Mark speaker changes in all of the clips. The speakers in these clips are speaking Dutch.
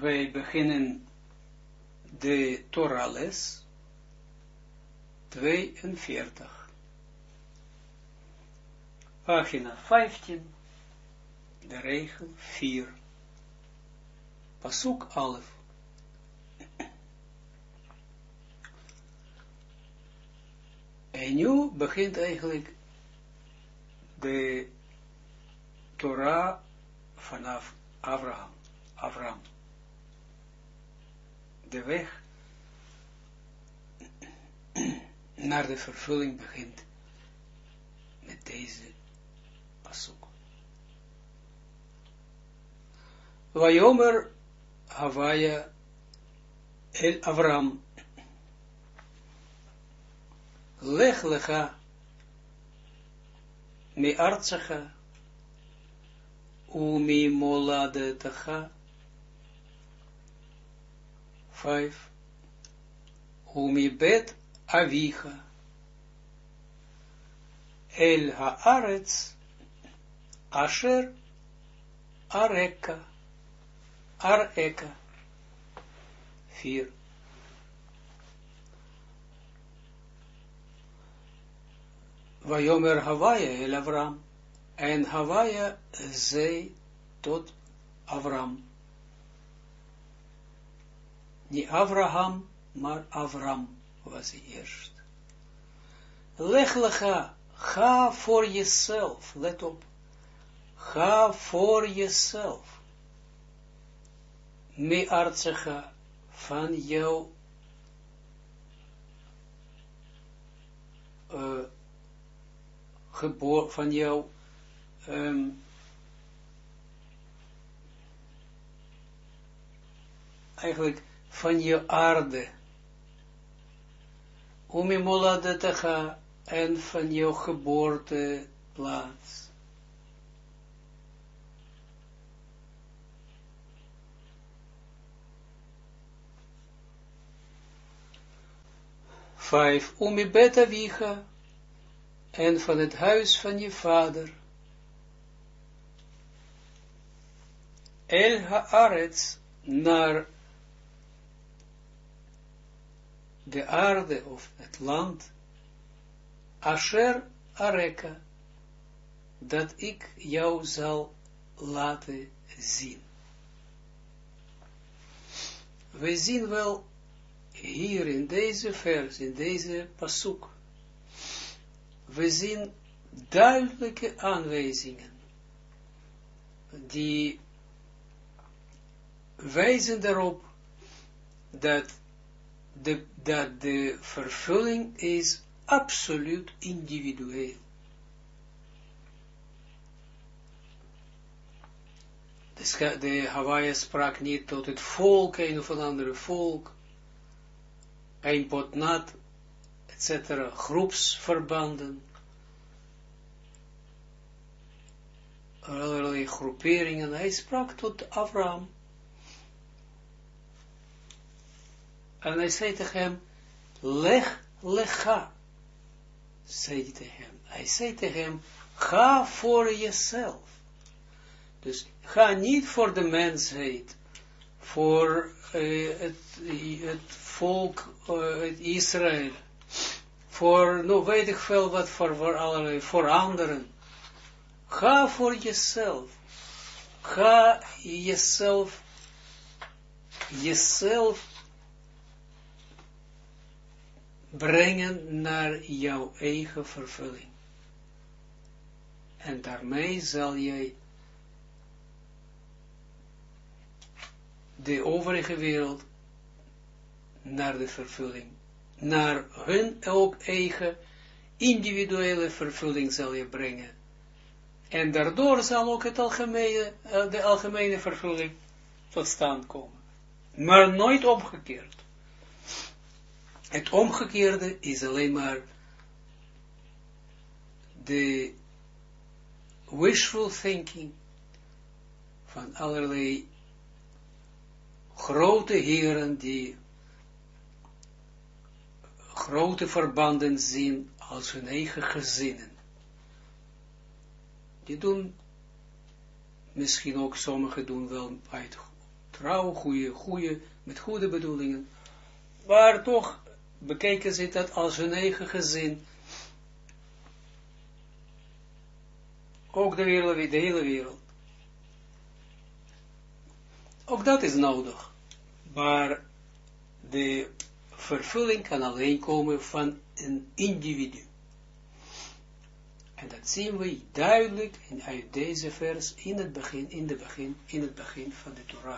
Speaker 1: wij beginnen de Torah-les 42. Pagina 15, de regel 4. Pasuk Alef. En nu begint eigenlijk de Torah vanaf Abraham. De weg naar de vervulling begint met deze pasuk. Vayomer Havaya el Avram Lech lecha mi artsacha umi moladetacha 5 umi bet avicha el haaretz asher areka 4 Vayomer Havaya el Avram en Havaya zei tot Avram. Niet Abraham, maar Avram was hij eerst. Lech lecha, ga voor jezelf, let op. Ga voor jezelf. Me artsecha, van jou van jou eigenlijk van je aarde umimoladetecha en van jouw geboorteplaats. Vijf umibet avicha en van het huis van je vader. El haaretz naar de aarde of het land. Asher areka, dat ik jou zal laten zien. We zien wel hier in deze vers, in deze pasuk, we zien duidelijke aanwijzingen die wijzen erop dat de vervulling is absoluut individueel. De Havaya sprak niet tot het volk, een of een andere volk, een potnat, etc., groepsverbanden, allerlei groeperingen. Hij sprak tot Abraham. En hij zei tegen hem, leg lecha, zei hij tegen hem. Hij zei tegen hem, ga voor jezelf. Dus ga niet voor de mensheid, voor het volk, het Israël, voor, nou weet ik veel wat, voor allerlei, voor anderen. Ga voor jezelf. Ga jezelf brengen naar jouw eigen vervulling. En daarmee zal jij de overige wereld naar de vervulling, naar hun ook eigen individuele vervulling zal je brengen. En daardoor zal ook de algemene vervulling tot stand komen. Maar nooit omgekeerd. Het omgekeerde is alleen maar de wishful thinking van allerlei grote heren die grote verbanden zien als hun eigen gezinnen. Die doen, misschien ook sommigen doen wel uit trouw, met goede bedoelingen, maar toch bekeken ze dat als hun eigen gezin. Ook de hele wereld. Ook dat is nodig. Maar de vervulling kan alleen komen van een individu. En dat zien we duidelijk uit deze vers in het begin van de Torah.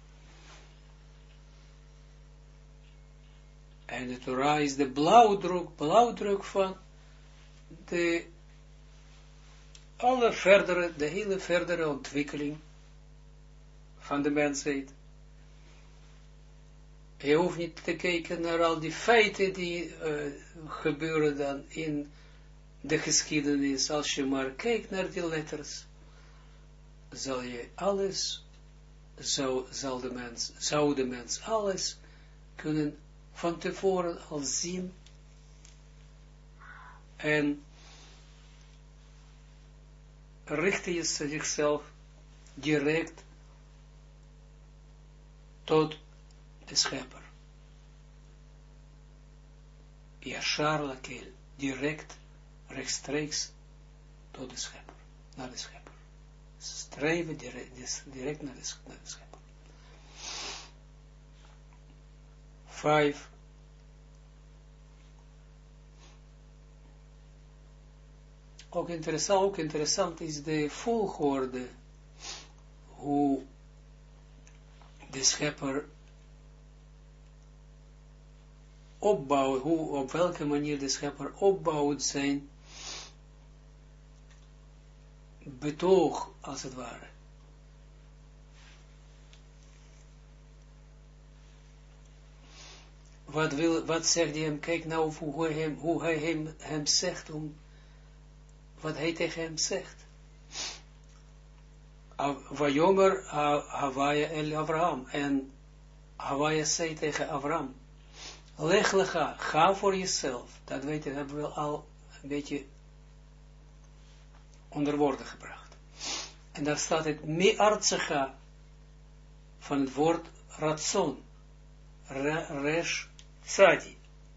Speaker 1: En de Torah is de blauwdruk van de hele verdere ontwikkeling van de mensheid. Je hoeft niet te kijken naar al die feiten die gebeuren dan in de geschiedenis. Als je maar kijkt naar die letters, zou de mens alles kunnen van tevoren al zien en richten je zichzelf direct tot de schepper. Yashar lakel, direct, rechtstreeks tot de schepper, naar de schepper. Streven direct naar de schepper. 5. Ook interessant is de volgorde, hoe de schepper opbouwt, op welke manier de schepper opbouwt zijn betoog, als het ware. Wat zegt hij hem? Kijk nou hoe hij hem zegt, wat hij tegen hem zegt. Vayomer Havaya el Avraham. En Havaya zei tegen Avraham, leg lecha, ga voor jezelf. Dat hebben we al een beetje onder woorden gebracht. En daar staat het me'artsecha van het woord ratson. Resh tzadi.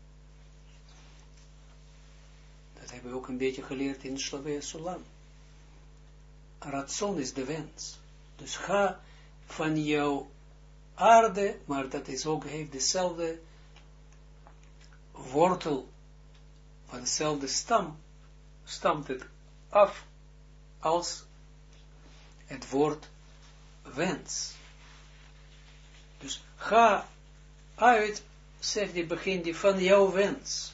Speaker 1: Dat hebben we ook een beetje geleerd in Slavia Sulam. Ratson is de wens. Dus ga van jouw aarde, maar dat is ook, heeft dezelfde wortel, van dezelfde stam, stamt het af als het woord wens. Dus ga uit, zegt die, begin die van jouw wens.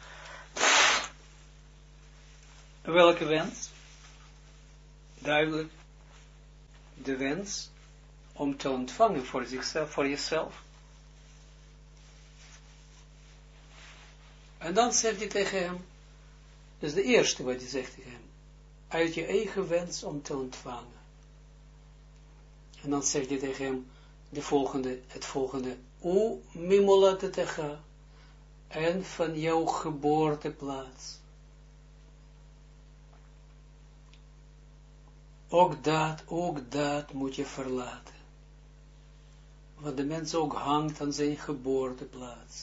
Speaker 1: Welke wens? Duidelijk, de wens om te ontvangen voor zichzelf, voor jezelf. En dan zegt hij tegen hem, dat is de eerste wat hij zegt tegen hem, uit je eigen wens om te ontvangen. En dan zegt hij tegen hem, het volgende, o mimolatetecha, en van jouw geboorteplaats. Ook dat moet je verlaten. Want de mens ook hangt aan zijn geboorteplaats.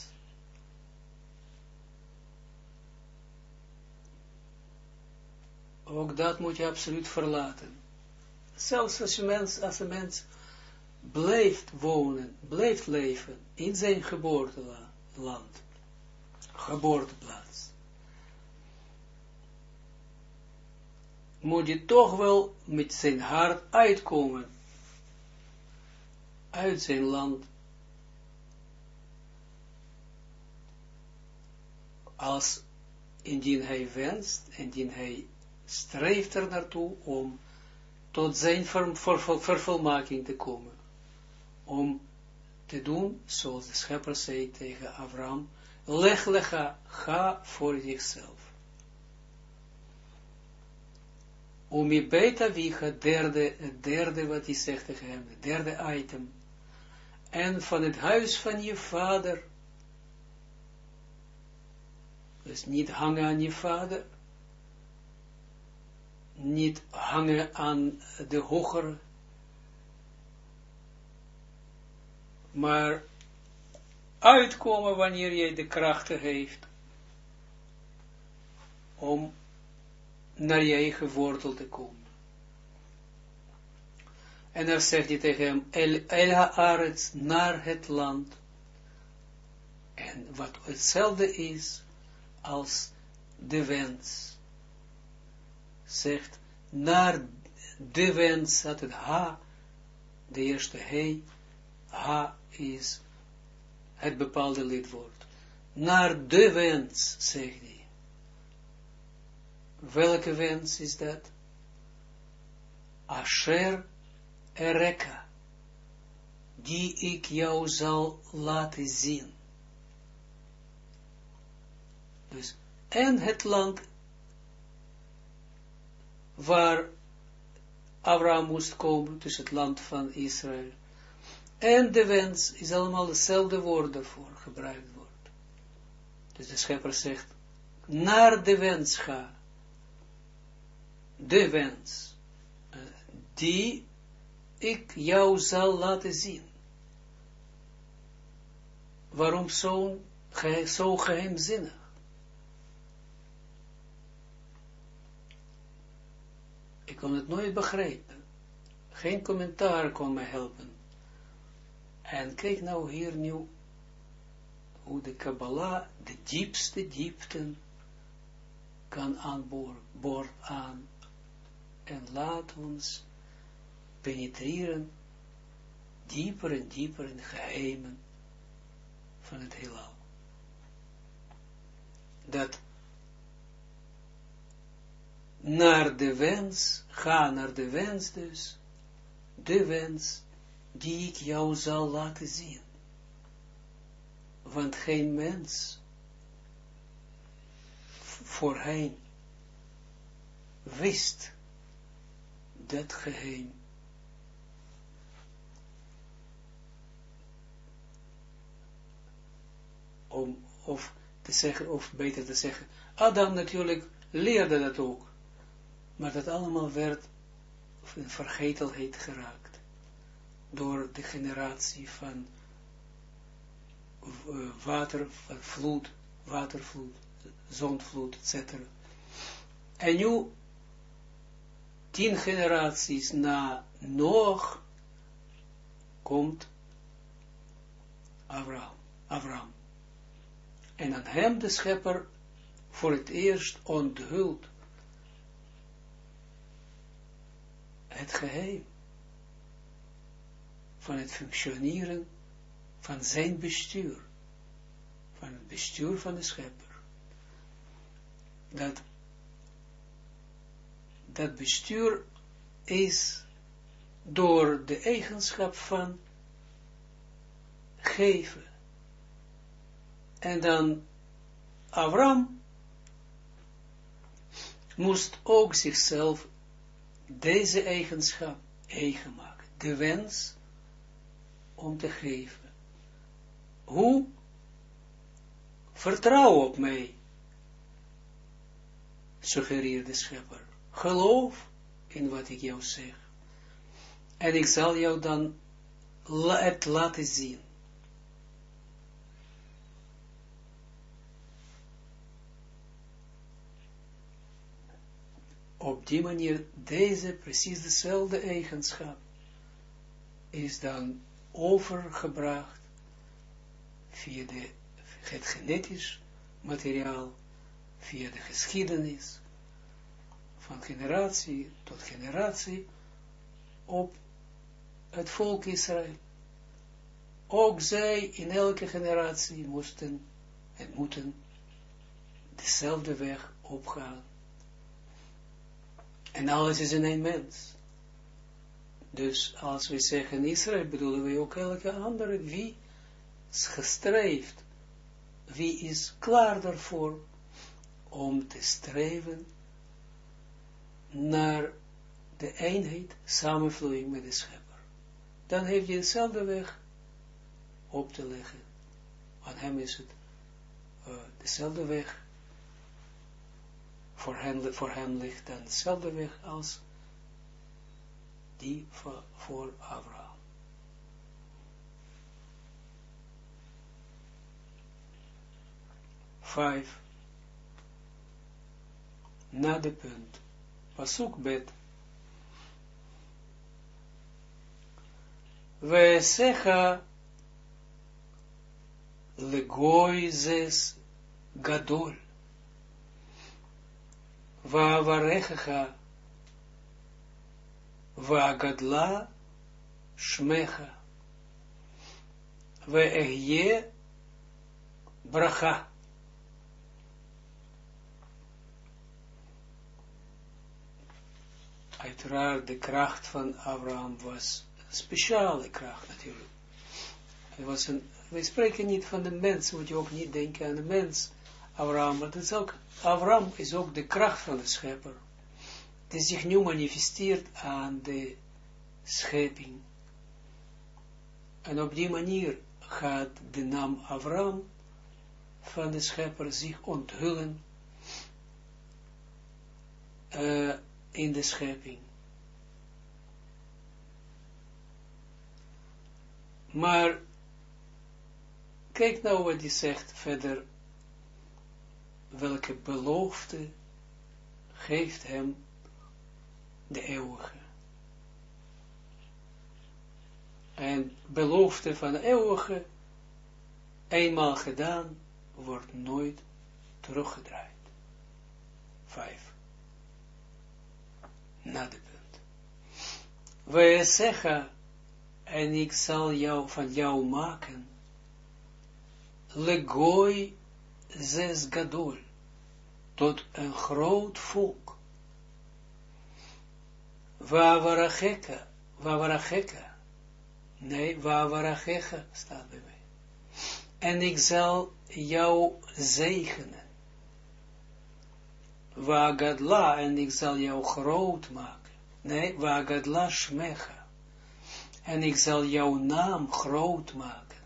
Speaker 1: Ook dat moet je absoluut verlaten. Zelfs als een mens blijft wonen, blijft leven in zijn geboorteland, geboorteplaats, moet je toch wel met zijn hart uitkomen uit zijn land, als indien hij wenst, indien hij streeft er naartoe om tot zijn vervolmaking te komen, om te doen zoals de schepper zei tegen Abraham, leg lecha, ga voor zichzelf. Om je beta wicha, het derde wat hij zegt tegen hem, het derde item, en van het huis van je vader, dus niet hangen aan je vader, niet hangen aan de hogere, maar uitkomen wanneer jij de krachten heeft om naar je eigen wortel te komen. En dan zegt hij tegen hem, El Haaretz, naar het land. En wat hetzelfde is als de wens. Zegt, naar de wens, dat het ha, de eerste he, ha is het bepaalde lidwoord. Naar de wens, zegt hij. Welke wens is dat? Asher Ereka, die ik jou zal laten zien. Dus, en het land waar Abraham moest komen, dus het land van Israël. En de wens is allemaal hetzelfde woord daarvoor gebruikt wordt. Dus de schepper zegt, naar de wens ga. De wens, die ik jou zal laten zien. Waarom zo geheimzinnig? Ik kon het nooit begrijpen. Geen commentaar kon mij helpen. En kijk nou hier nu, hoe de Kabbalah de diepste diepten kan aanboren aan. En laat ons penetreren dieper en dieper in de geheimen van het heelal. Dat naar de wens, ga naar de wens dus, de wens die ik jou zal laten zien. Want geen mens voorheen wist dat geheim. Of te zeggen, of beter te zeggen, Adam natuurlijk leerde dat ook, maar dat allemaal werd in vergetelheid geraakt, door de generatie van watervloed, zondvloed, etc. En nu, 10 generaties na Noach, komt Abraham. En aan hem de schepper voor het eerst onthult het geheim van het functioneren van zijn bestuur, van het bestuur van de schepper. Dat bestuur is door de eigenschap van geven. En dan Abraham moest ook zichzelf deze eigenschap eigen maken. De wens om te geven. Hoe? Vertrouw op mij, suggereert de schepper. Geloof in wat ik jou zeg. En ik zal jou dan het laten zien. Op die manier, deze precies dezelfde eigenschap is dan overgebracht via het genetisch materiaal, via de geschiedenis, van generatie tot generatie, op het volk Israël. Ook zij in elke generatie moesten en moeten dezelfde weg opgaan. En alles is in één mens. Dus als we zeggen Israël, bedoelen we ook elke andere. Wie is gestreefd? Wie is klaar daarvoor om te streven naar de eenheid, samenvloeiing met de schepper? Dan heeft hij dezelfde weg op te leggen. Aan hem is het dezelfde weg. Voor hem ligt dan dezelfde weg als die voor Abraham. 5, na de punt, pasuk bet, Vesecha legoi zes gadol, Va'avarecha Va'gadla shmecha, Ve'ehye bracha. Uiteraard de kracht van Abraham was een speciale kracht natuurlijk. We spreken niet van de mens, moet je ook niet denken aan de mens, Abraham, maar Abraham is ook de kracht van de schepper, die zich nu manifesteert aan de schepping. En op die manier gaat de naam Abraham van de schepper zich onthullen in de schepping. Maar kijk nou wat hij zegt verder, welke belofte geeft hem de eeuwige. En belofte van de eeuwige, eenmaal gedaan, wordt nooit teruggedraaid. 5. Na de punt. Wij zeggen, en ik zal jou van jou maken, legoi zes gadol, tot een groot volk. Wavaracheka, nee, Wavarachecha staat bij mij. En ik zal jou zegenen. Wagadla, en ik zal jou groot maken. Nee, Wagadla shmecha. En ik zal jouw naam groot maken.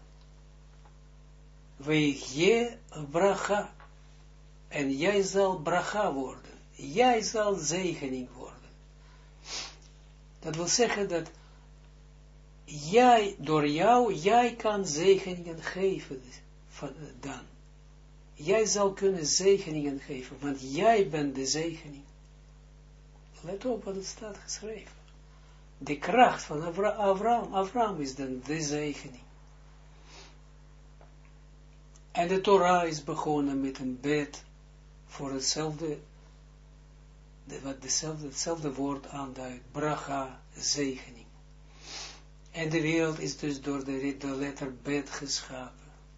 Speaker 1: Weegje bracha. En jij zal bracha worden. Jij zal zegening worden. Dat wil zeggen dat jij, door jou, jij kan zegeningen geven dan. Jij zal kunnen zegeningen geven, want jij bent de zegening. Let op wat het staat geschreven. De kracht van Abraham is dan de zegening. En de Torah is begonnen met een bed voor hetzelfde woord aanduidt, bracha, zegening. En de wereld is dus door de letter bet geschapen.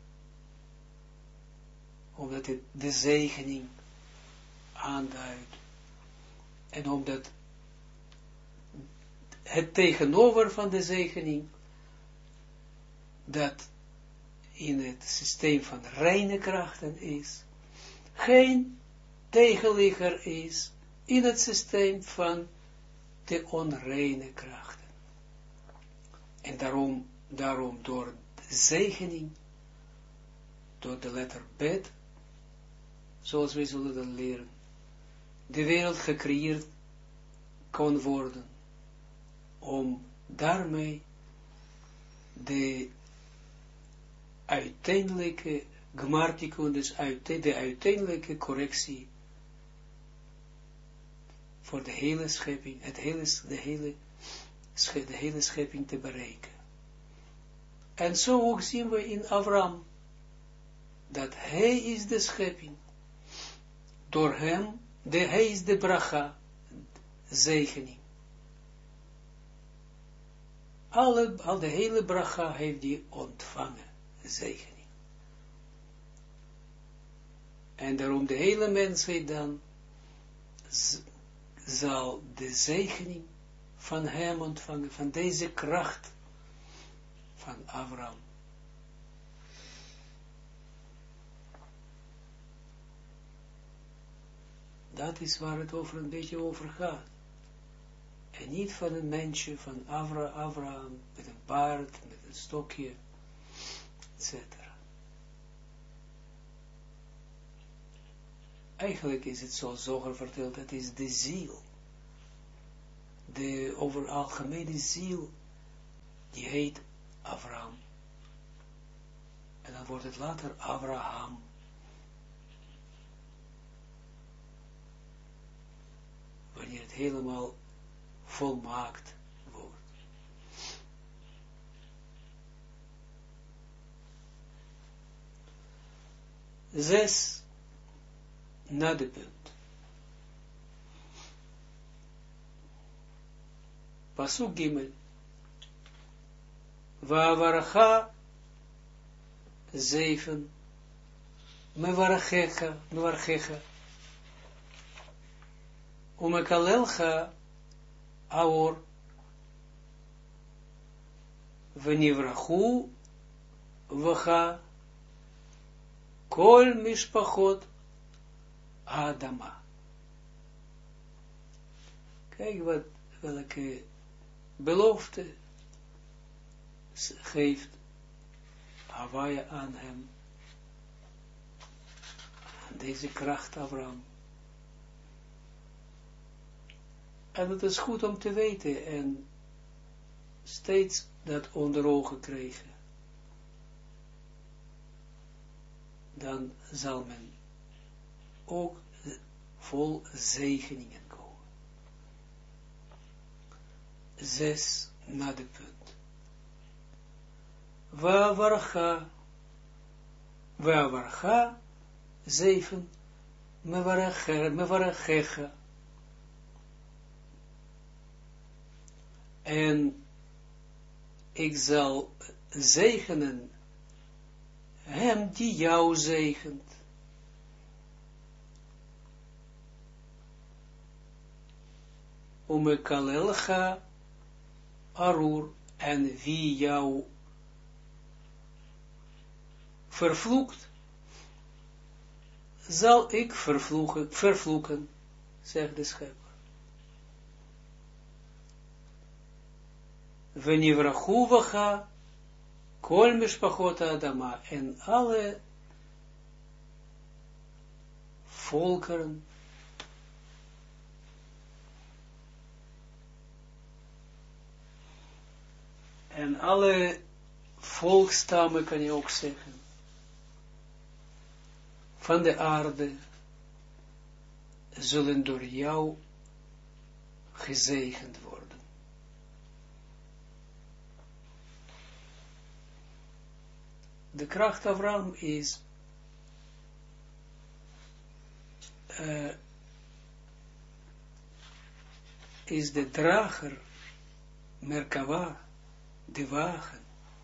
Speaker 1: Omdat het de zegening aanduidt. En omdat het tegenover van de zegening, dat in het systeem van reine krachten is, geen tegenligger is in het systeem van de onreine krachten. En daarom door de zegening, door de letter bet, zoals wij zullen dan leren, de wereld gecreëerd kon worden, om daarmee de uiteindelijke gmartikun, dus de uiteindelijke correctie voor de hele schepping, de hele schepping te bereiken. En zo ook zien we in Abraham, dat hij is de schepping. Door hem, hij is de bracha, zegening. Al de hele bracha heeft hij ontvangen, zegening. En daarom de hele mensheid dan zal de zegening van hem ontvangen, van deze kracht van Abraham. Dat is waar het een beetje over gaat. En niet van een mensje, van Abraham, met een paard, met een stokje, etc. Eigenlijk is het zo Zoger verteld, dat is de ziel. De over algemene ziel, die heet Abraham. En dan wordt het later Abraham. wanneer het helemaal volmaakt wordt. Zes, na de punt. Pasuk Gimel. Va'avaracha 7. Mevarachecha. Umekalelcha aor. Venivrachu vacha. Kol mishpachot Adama. Kijk welke belofte geeft Hawaii aan hem, aan deze kracht Abraham. En het is goed om te weten en steeds dat onder ogen krijgen. Dan zal men ook vol zegeningen komen. 6 na de punt. Va'avaracha 7. Mevarachecha. En ik zal zegenen hem die jou zegent. Umekalelcha arur, en wie jou vervloekt, zal ik vervloeken, zegt de schepper. Venivrachu vacha, kol mishpachot Adama, en alle volkeren en alle volkstammen, kan je ook zeggen, van de aarde zullen door jou gezegend worden. De kracht Abraham is de drager, Merkava, de wagen,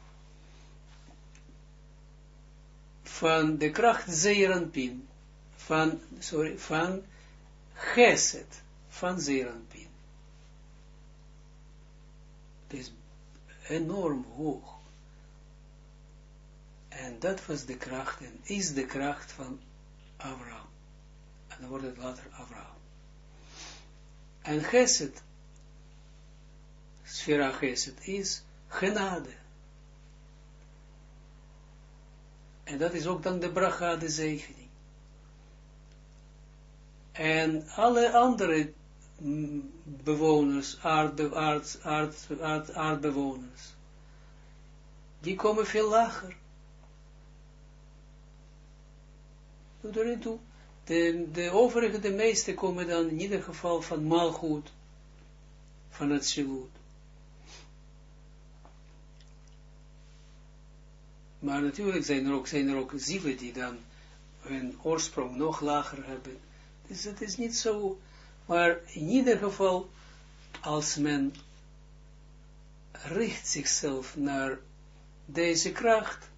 Speaker 1: van de kracht Zeeranpin, van Geset, van Zeeranpin. Het is enorm hoog. En dat was de kracht en is de kracht van Abraham. En dan wordt het later Abraham. En Geset, Sfera Geset, is genade. En dat is ook dan de bracha, de zegening. En alle andere bewoners, aardbewoners, die komen veel lager. De overige, de meeste komen dan in ieder geval van Malchut, van het Zilut. Maar natuurlijk zijn er ook zielen die dan hun oorsprong nog lager hebben. Dus het is niet zo, maar in ieder geval, als men richt zichzelf naar deze kracht,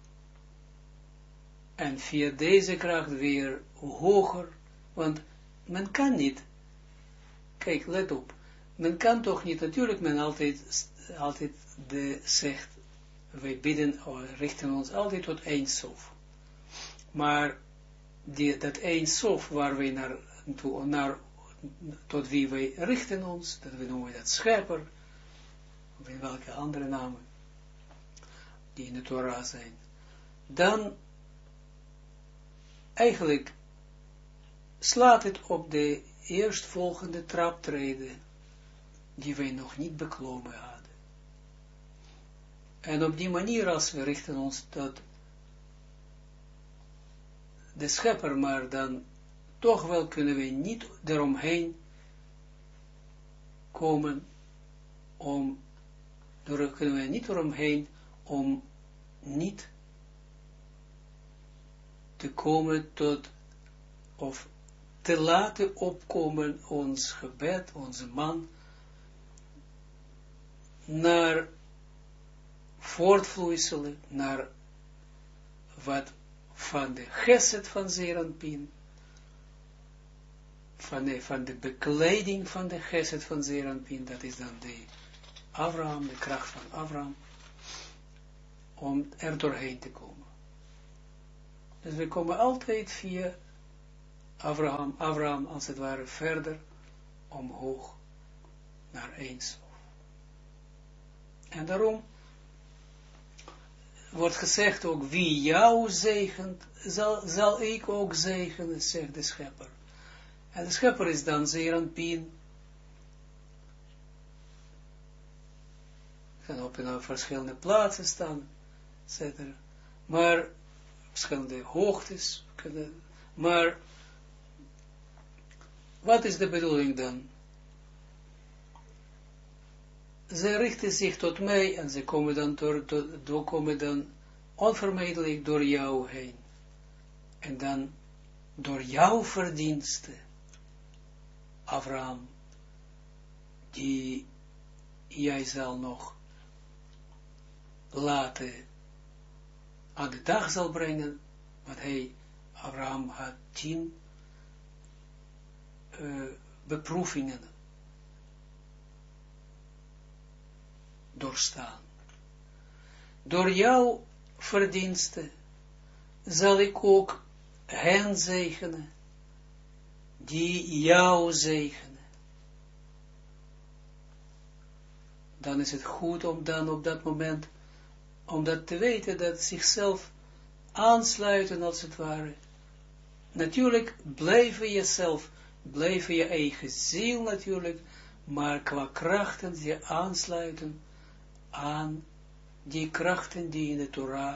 Speaker 1: en via deze kracht weer hoger, want men kan niet, kijk, let op, men kan toch niet, natuurlijk men altijd zegt, wij bidden, richten ons altijd tot Ein Sof. Maar dat Ein Sof waar wij tot wie wij richten ons, dat we noemen dat schepper, of in welke andere namen, die in de Torah zijn, dan eigenlijk slaat het op de eerstvolgende traptreden, die wij nog niet beklommen hadden. En op die manier, als we richten ons tot de schepper, maar dan toch wel kunnen we niet eromheen komen om, kunnen we niet eromheen, om niet te komen tot, of te laten opkomen ons gebed, onze man, naar voortvloeiselen, naar wat van de geset van Zeranpin, van de bekleding van de geset van Zeranpin, dat is dan de Abraham, de kracht van Abraham, om er doorheen te komen. Dus we komen altijd via Abraham als het ware verder omhoog naar Eindsof. En daarom wordt gezegd ook, wie jou zegent, zal ik ook zegenen, zegt de schepper. En de schepper is dan Zeranpin. Kan op verschillende plaatsen staan, etc. Maar verschillende hoogtes. Maar wat is de bedoeling dan? Ze richten zich tot mij en ze komen dan, onvermijdelijk door jou heen. En dan door jouw verdiensten, Abraham, die jij zal nog laten aan de dag zal brengen, want Abraham had 10 beproevingen doorstaan. Door jouw verdiensten zal ik ook hen zegenen, die jou zegenen. Dan is het goed om dan op dat moment, om dat te weten, dat zichzelf aansluiten als het ware. Natuurlijk blijven jezelf, blijven je eigen ziel natuurlijk, maar qua krachten je aansluiten aan die krachten die in de Torah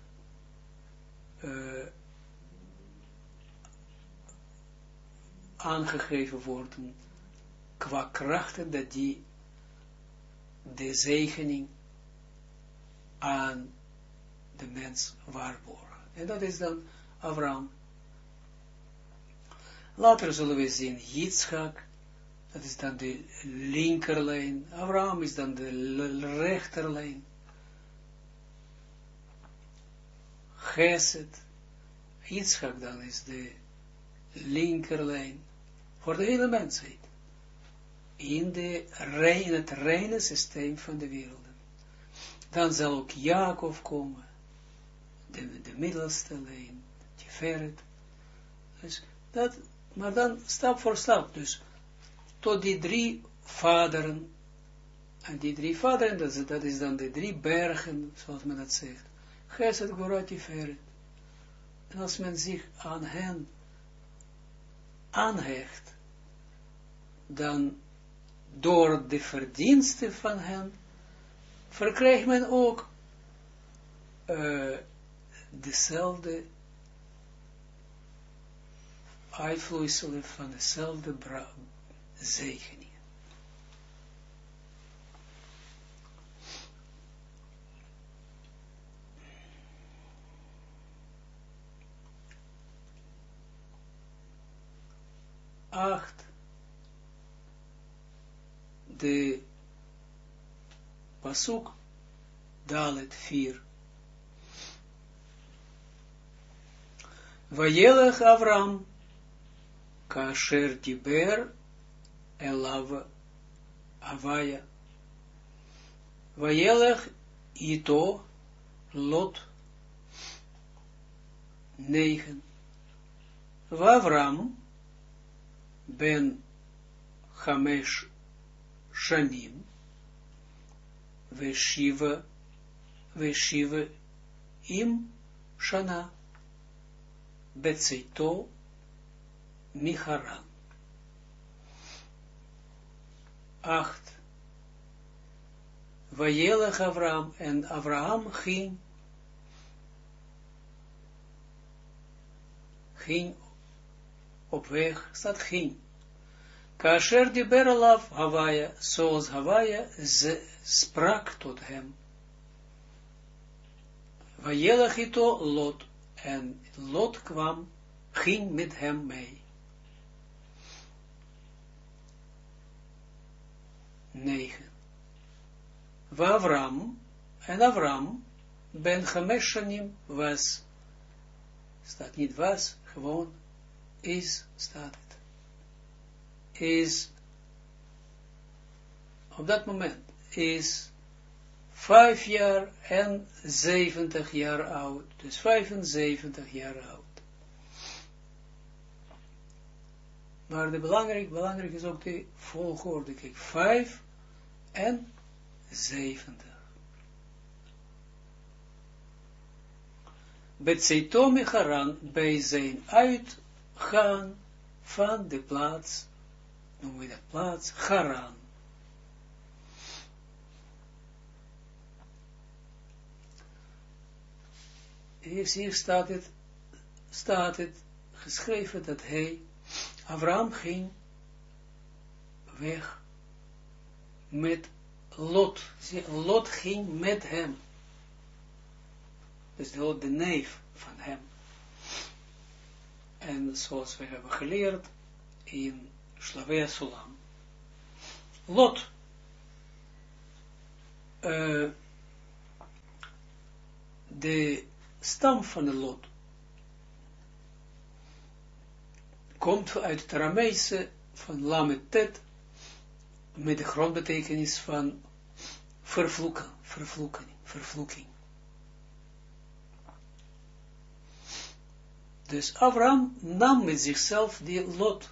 Speaker 1: aangegeven worden, qua krachten dat die de zegening aan de mens waarborgen. En dat is dan Abraham. Later zullen we zien Yitzchak, dat is dan de linkerlijn. Abraham is dan de rechterlijn. Geset. Yitzchak dan is de linkerlijn. Voor de hele mensheid. In het reine systeem van de werelden. Dan zal ook Jacob komen. De middelste lijn. Tiferet. Dus dat, maar dan stap voor stap. Dus tot die 3 vaderen. En die 3 vaderen, dat is dan de 3 bergen, zoals men dat zegt. Geset, Gvura, Tiferet. En als men zich aan hen aanhecht, dan door de verdiensten van hen, verkrijgt men ook dezelfde uitvloeiselen van dezelfde zegeningen. De pasuk Dalet 4. Vayelech Avram kasher diber elav Havaya. Vayelech ito Lot 9. Avram ben Chamesh Shanim Veshiva im Shana Betzeito Micharan. 8. Vayelech Avram, en Abraham ging op weg, staat ging. Kasher diber alav Havaya, zoals Havaya sprak tot hem. Vayelach ito Lot, en Lot ging met hem mee. 9. Avram, en Avram, ben Chameshanim was, staat niet was, gewoon, is, staat het. Is, op dat moment, is 5 jaar en 70 jaar oud, dus 75 jaar oud. Maar de belangrijk is ook de volgorde, kijk, 5 en 70. Betzeito mecharan, bij zijn uitgaan van de plaats, noemen we dat plaats, Haran. Hier staat het geschreven dat Abraham ging weg met Lot. Lot ging met hem. Dus de neef van hem. En zoals we hebben geleerd in Slavia Sulam. Lot de stam van de Lot komt uit het Arameese van Lametet met de grondbetekenis van vervloeking. Dus Abraham nam met zichzelf die Lot,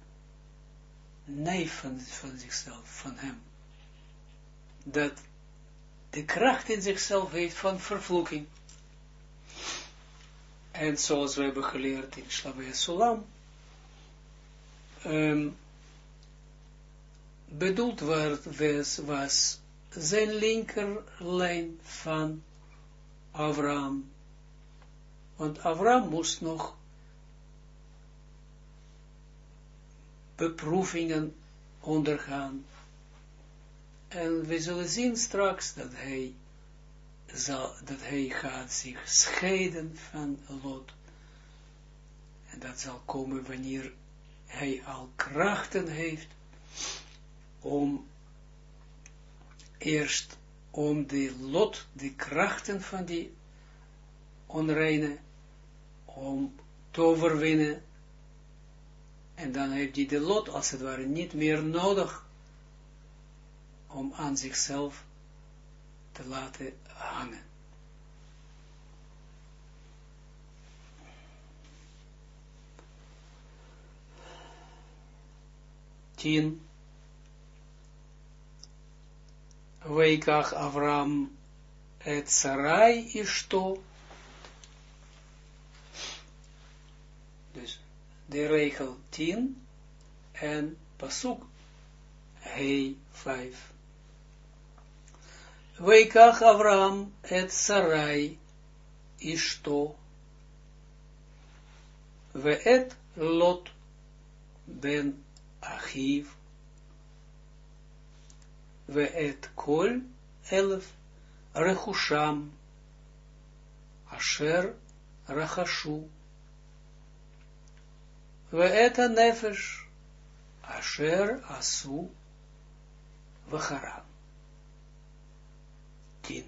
Speaker 1: neef van zichzelf, van hem, dat de kracht in zichzelf heeft van vervloeking. En zoals we hebben geleerd in Slavia Sulam, bedoeld was zijn linkerlijn van Abraham. Want Abraham moest nog beproevingen ondergaan. En we zullen zien straks dat hij gaat zich scheiden van Lot. En dat zal komen wanneer hij al krachten heeft om eerst om de Lot, de krachten van die onreine, om te overwinnen. En dan heeft hij de Lot als het ware niet meer nodig om aan zichzelf te laten hangen. Tien. Weikach Avram et Sarai ishto. Dus de regel 10 en pasuk Hei 5. Weikach Avram et Sarai ishto. We et Lot ben Achiv. We et kol 11 rechusham asher rachashu. We et nefesh asher asu v'charan. 10.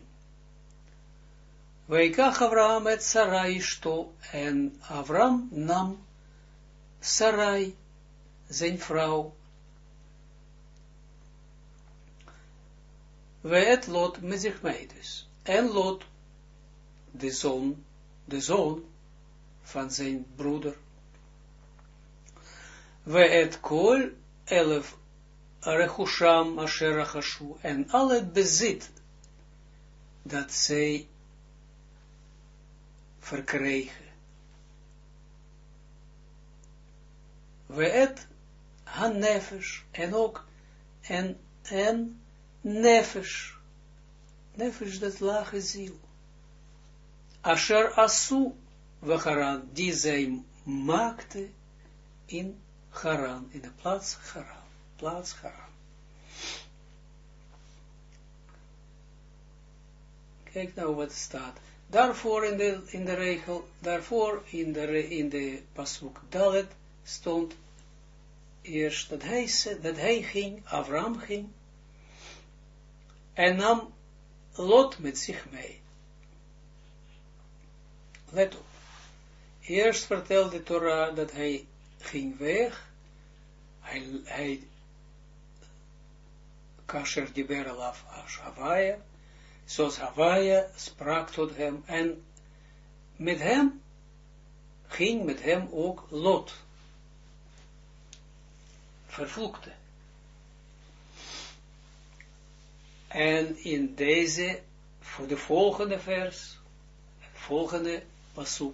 Speaker 1: Weikach Avraham et Sarai ishto, en Avram nam Sarai, zijn vrouw. We et Lot met zich mee dus. En Lot, de zoon van zijn broeder. We et kol 11 rechusham asher rachashu, en al het bezit dat zij verkregen. We et han nefesh, en ook en nefesh, nefesh dat lage ziel. Asher asu v'charan, die zij maakte in Haran, in de plaats Haran. plaats Haran. Kijk nou wat staat. Daarvoor in de regel, daarvoor in de pasuk Dalet stond eerst dat hij ging, Abraham ging, en nam Lot met zich mee. Let op. Eerst vertelde Torah dat hij ging weg, hij kasher diber alaf Havaya, zoals Havaya sprak tot hem, en ging met hem ook Lot, vervloekte. En in deze, voor de volgende vers, volgende pasuk,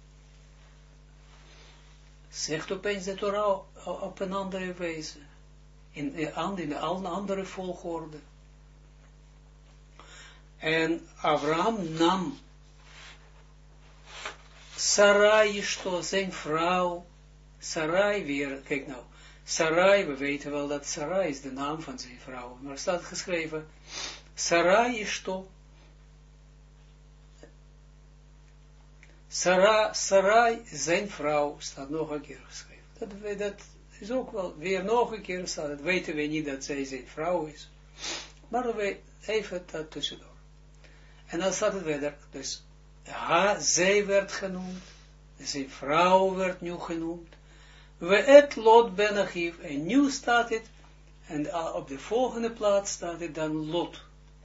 Speaker 1: zegt opeens de Torah op een andere wijze, in een andere volgorde. En Abraham nam Sarai, zijn vrouw, Sarai weer, kijk nou, Sarai, we weten wel dat Sarai is de naam van zijn vrouw, maar er staat geschreven, Sarai is to, Sarai, zijn vrouw, staat nog een keer geschreven. Dat is ook wel, weer nog een keer staat, dat weten we niet dat zij zijn vrouw is, maar we even dat tussendoor. En dan staat het verder, dus zij werd genoemd, zijn vrouw werd nu genoemd, we et Lot ben Achiv, en nu staat het, en op de volgende plaats staat het dan Lot.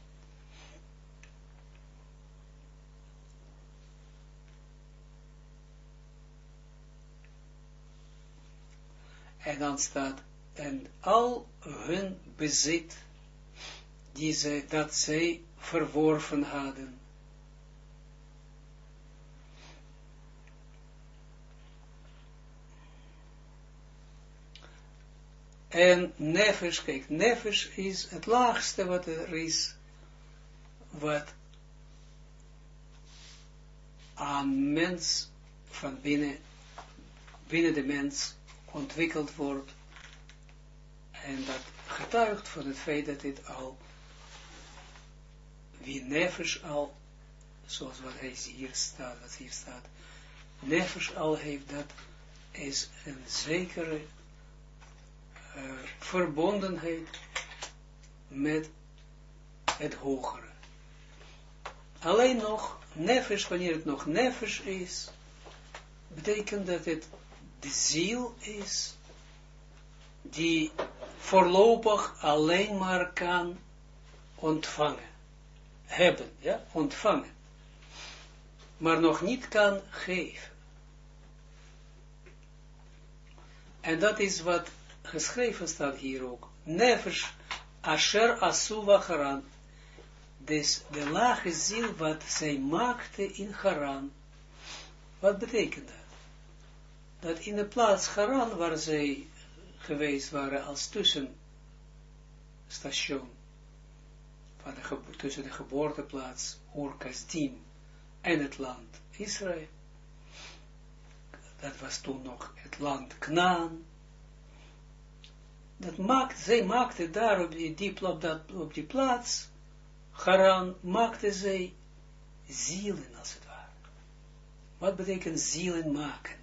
Speaker 1: En dan staat, en al hun bezit, dat zij verworven hadden. En nefesh, kijk, nefesh is het laagste wat er is, wat aan mens van binnen de mens ontwikkeld wordt, en dat getuigt van het feit dat dit al, wie nefesh al, zoals wat hier staat, nefesh al heeft, dat is een zekere verbondenheid met het hogere. Alleen nog, nefesh, wanneer het nog nefesh is, betekent dat het de ziel is, die voorlopig alleen maar kan ontvangen, hebben, ja, ontvangen, maar nog niet kan geven. En dat is wat geschreven staat hier ook. Nefesh asher asuva Haran. Dus de lage ziel wat zij maakte in Haran. Wat betekent dat? Dat in de plaats Haran, waar zij geweest waren als tussenstation, van tussen de geboorteplaats Ur Kasdim en het land Israël, dat was toen nog het land Knaan. Zij maakte daar op die plaats, Haran, maakte zij zielen als het ware. Wat betekent zielen maken?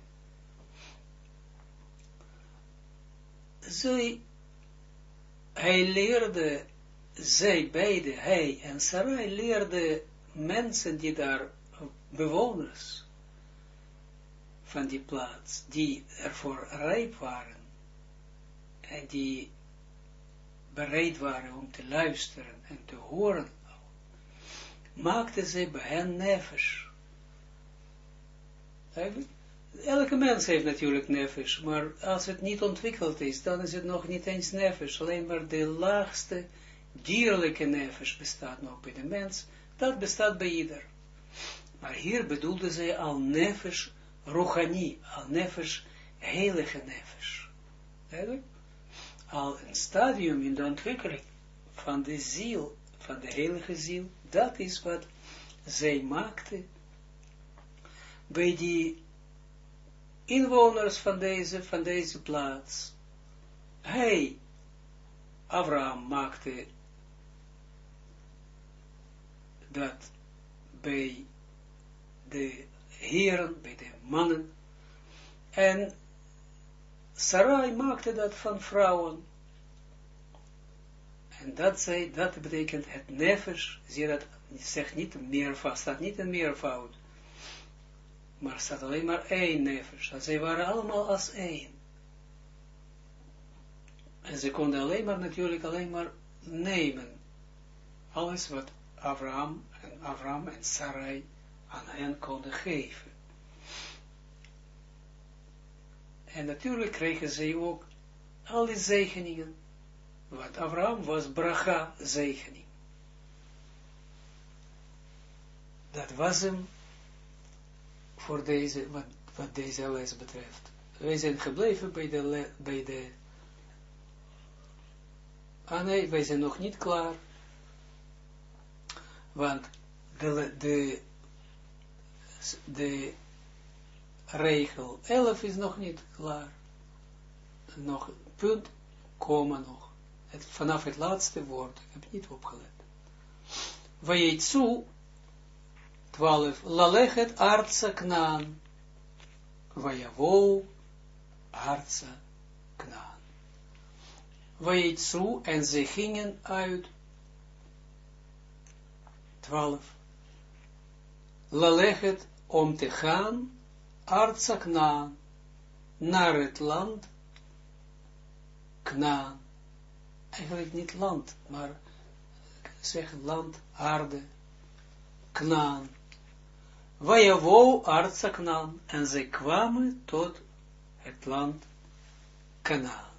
Speaker 1: Zij beide, hij en Sarai, leerden mensen die daar, bewoners van die plaats, die ervoor rijp waren, en die bereid waren om te luisteren en te horen, maakten zij bij hen nefesh. Elke mens heeft natuurlijk nefesh, maar als het niet ontwikkeld is, dan is het nog niet eens nefesh, alleen maar de laagste dierlijke nefesh bestaat nog bij de mens, dat bestaat bij ieder. Maar hier bedoelde zij al nefesh rochani, al nefesh, heilige nefesh. Eigenlijk? Al een stadium in de ontwikkeling van de ziel, van de heilige ziel, dat is wat zij maakte bij die inwoners van deze plaats. Hij Abraham maakte dat bij de heren, bij de mannen, en Sarai maakte dat van vrouwen. En dat betekent het nefesh, zie je dat, zegt niet meervoud, staat niet een meervoud, maar staat alleen maar één nefesh. Zij waren allemaal als één. En ze konden alleen maar nemen. Alles wat Abraham en Sarai aan hen konden geven. En natuurlijk kregen ze ook alle zegeningen. Want Abraham was bracha zegening. Dat was hem voor deze, wat deze les betreft. Wij zijn gebleven nee, wij zijn nog niet klaar. Want de regel 11 is nog niet klaar. Nog punt, komma nog. Vanaf het laatste woord, ik heb niet opgelet. Vayetsu 12, lalechet artsa knaan, vayavo artsa knaan. Vayetsu, en ze gingen uit, 12, lalechet, om te gaan, artsa knaan, naar het land, knaan. Eigenlijk niet land, maar zeggen land, aarde, knaan. Vayavo artsa knaan, en ze kwamen tot het land Kanaan.